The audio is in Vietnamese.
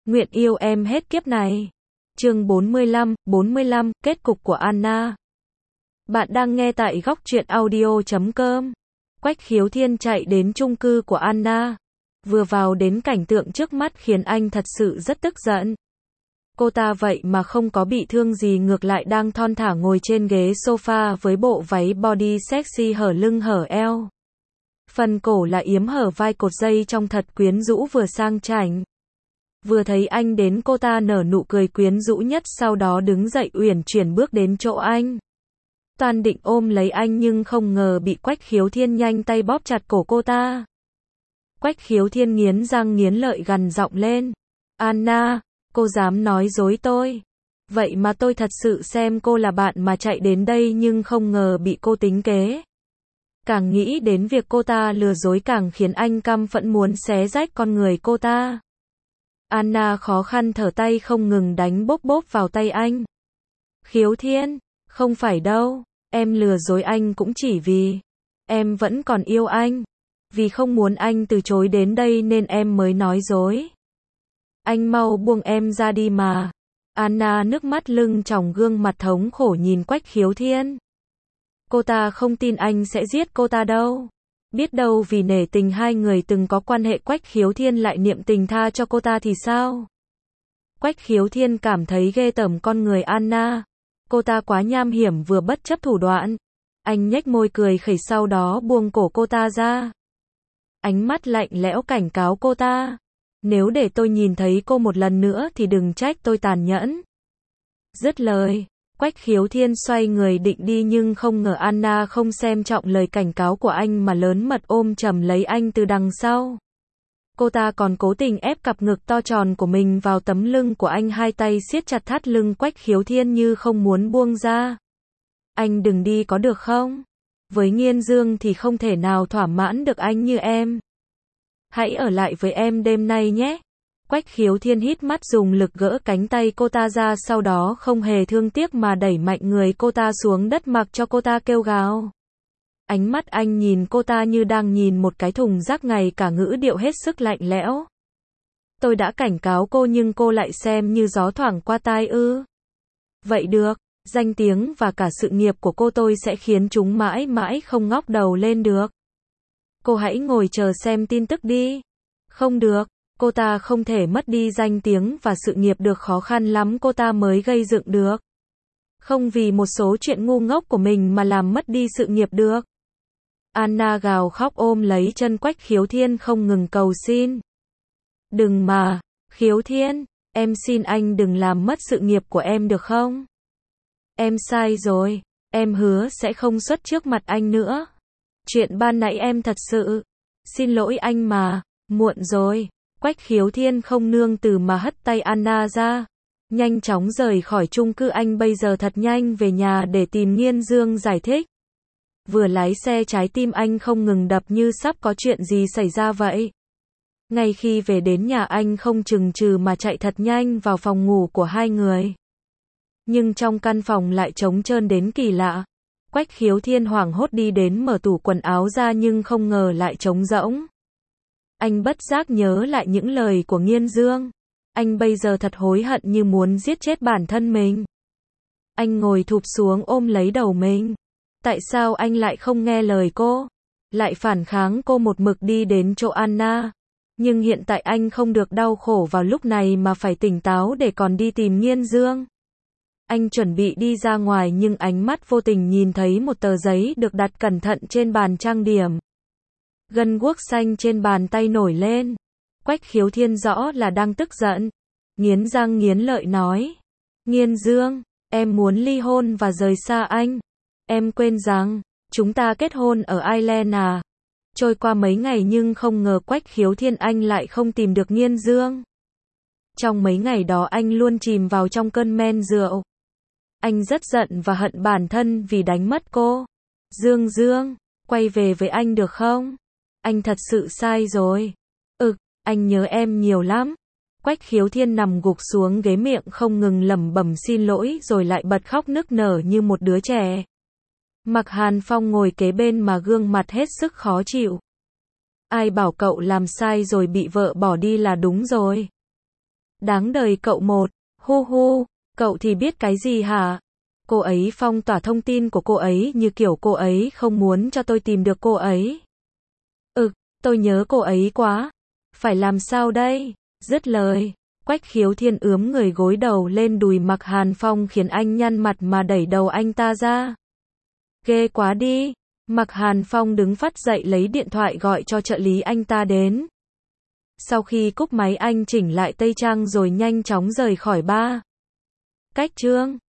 Nguyện yêu em hết kiếp này. Chương 45, kết cục của Anna. Bạn đang nghe tại góc truyện audio.com. Quách Khiếu Thiên chạy đến chung cư của Anna. Vừa vào đến cảnh tượng trước mắt khiến anh thật sự rất tức giận. Cô ta vậy mà không có bị thương gì, ngược lại đang thon thả ngồi trên ghế sofa với bộ váy body sexy hở lưng hở eo. Phần cổ là yếm hở vai, cột dây trong thật quyến rũ vừa sang chảnh. Vừa thấy anh đến, cô ta nở nụ cười quyến rũ nhất, sau đó đứng dậy uyển chuyển bước đến chỗ anh. Toàn định ôm lấy anh nhưng không ngờ bị Quách Khiếu Thiên nhanh tay bóp chặt cổ cô ta. Quách Khiếu Thiên nghiến răng nghiến lợi gằn giọng lên. Anna, cô dám nói dối tôi. Vậy mà tôi thật sự xem cô là bạn mà chạy đến đây, nhưng không ngờ bị cô tính kế. Càng nghĩ đến việc cô ta lừa dối càng khiến anh căm phẫn muốn xé rách con người cô ta. Anna khó khăn thở, tay không ngừng đánh bóp bóp vào tay anh. Khiếu Thiên, không phải đâu, em lừa dối anh cũng chỉ vì em vẫn còn yêu anh. Vì không muốn anh từ chối đến đây nên em mới nói dối. Anh mau buông em ra đi mà. Anna nước mắt lưng tròng, gương mặt thống khổ nhìn Quách Khiếu Thiên. Cô ta không tin anh sẽ giết cô ta đâu. Biết đâu vì nể tình hai người từng có quan hệ, Quách Khiếu Thiên lại niệm tình tha cho cô ta thì sao? Quách Khiếu Thiên cảm thấy ghê tởm con người Anna. Cô ta quá nham hiểm, vừa bất chấp thủ đoạn. Anh nhếch môi cười khẩy, sau đó buông cổ cô ta ra. Ánh mắt lạnh lẽo cảnh cáo cô ta. Nếu để tôi nhìn thấy cô một lần nữa thì đừng trách tôi tàn nhẫn. Dứt lời, Quách Khiếu Thiên xoay người định đi, nhưng không ngờ Anna không xem trọng lời cảnh cáo của anh mà lớn mật ôm chầm lấy anh từ đằng sau. Cô ta còn cố tình ép cặp ngực to tròn của mình vào tấm lưng của anh, hai tay siết chặt thắt lưng Quách Khiếu Thiên như không muốn buông ra. Anh đừng đi có được không? Với Nghiên Dương thì không thể nào thỏa mãn được anh như em. Hãy ở lại với em đêm nay nhé. Quách Khiếu Thiên hít mắt dùng lực gỡ cánh tay cô ta ra, sau đó không hề thương tiếc mà đẩy mạnh người cô ta xuống đất, mặc cho cô ta kêu gào. Ánh mắt anh nhìn cô ta như đang nhìn một cái thùng rác, ngày cả ngữ điệu hết sức lạnh lẽo. Tôi đã cảnh cáo cô nhưng cô lại xem như gió thoảng qua tai ư? Vậy được, danh tiếng và cả sự nghiệp của cô tôi sẽ khiến chúng mãi mãi không ngóc đầu lên được. Cô hãy ngồi chờ xem tin tức đi. Không được, cô ta không thể mất đi danh tiếng và sự nghiệp được, khó khăn lắm cô ta mới gây dựng được. Không vì một số chuyện ngu ngốc của mình mà làm mất đi sự nghiệp được. Anna gào khóc ôm lấy chân Quách Khiếu Thiên không ngừng cầu xin. Đừng mà, Khiếu Thiên, em xin anh đừng làm mất sự nghiệp của em được không? Em sai rồi, em hứa sẽ không xuất trước mặt anh nữa. Chuyện ban nãy em thật sự xin lỗi anh mà, muộn rồi. Quách Khiếu Thiên không nương từ mà hất tay Anna ra, nhanh chóng rời khỏi chung cư. Anh bây giờ thật nhanh về nhà để tìm Nghiên Dương giải thích. Vừa lái xe, trái tim anh không ngừng đập như sắp có chuyện gì xảy ra vậy. Ngay khi về đến nhà, anh không chừng chừ mà chạy thật nhanh vào phòng ngủ của hai người. Nhưng trong căn phòng lại trống trơn đến kỳ lạ. Quách Khiếu Thiên hoảng hốt đi đến mở tủ quần áo ra nhưng không ngờ lại trống rỗng. Anh bất giác nhớ lại những lời của Nghiên Dương. Anh bây giờ thật hối hận như muốn giết chết bản thân mình. Anh ngồi thụp xuống ôm lấy đầu mình. Tại sao anh lại không nghe lời cô? Lại phản kháng cô, một mực đi đến chỗ Anna. Nhưng hiện tại anh không được đau khổ vào lúc này mà phải tỉnh táo để còn đi tìm Nghiên Dương. Anh chuẩn bị đi ra ngoài nhưng ánh mắt vô tình nhìn thấy một tờ giấy được đặt cẩn thận trên bàn trang điểm. Gân guốc xanh trên bàn tay nổi lên. Quách Khiếu Thiên rõ là đang tức giận. Nghiến răng nghiến lợi nói. Nghiên Dương, em muốn ly hôn và rời xa anh. Em quên rằng, chúng ta kết hôn ở Ireland à? Trôi qua mấy ngày nhưng không ngờ Quách Khiếu Thiên anh lại không tìm được Nghiên Dương. Trong mấy ngày đó anh luôn chìm vào trong cơn men rượu. Anh rất giận và hận bản thân vì đánh mất cô. Dương, quay về với anh được không? Anh thật sự sai rồi. Anh nhớ em nhiều lắm. Quách Khiếu Thiên nằm gục xuống ghế, miệng không ngừng lẩm bẩm xin lỗi rồi lại bật khóc nức nở như một đứa trẻ. Mạc Hàn Phong ngồi kế bên mà gương mặt hết sức khó chịu. Ai bảo cậu làm sai rồi bị vợ bỏ đi là đúng rồi. Đáng đời cậu một. Hu hu, cậu thì biết cái gì hả? Cô ấy phong tỏa thông tin của cô ấy như kiểu cô ấy không muốn cho tôi tìm được cô ấy. Tôi nhớ cô ấy quá. Phải làm sao đây? Dứt lời, Quách Khiếu Thiên ướm người gối đầu lên đùi Mạc Hàn Phong khiến anh nhăn mặt mà đẩy đầu anh ta ra. Ghê quá đi. Mạc Hàn Phong đứng phắt dậy lấy điện thoại gọi cho trợ lý anh ta đến. Sau khi cúp máy anh chỉnh lại tây trang rồi nhanh chóng rời khỏi bar. Cách chương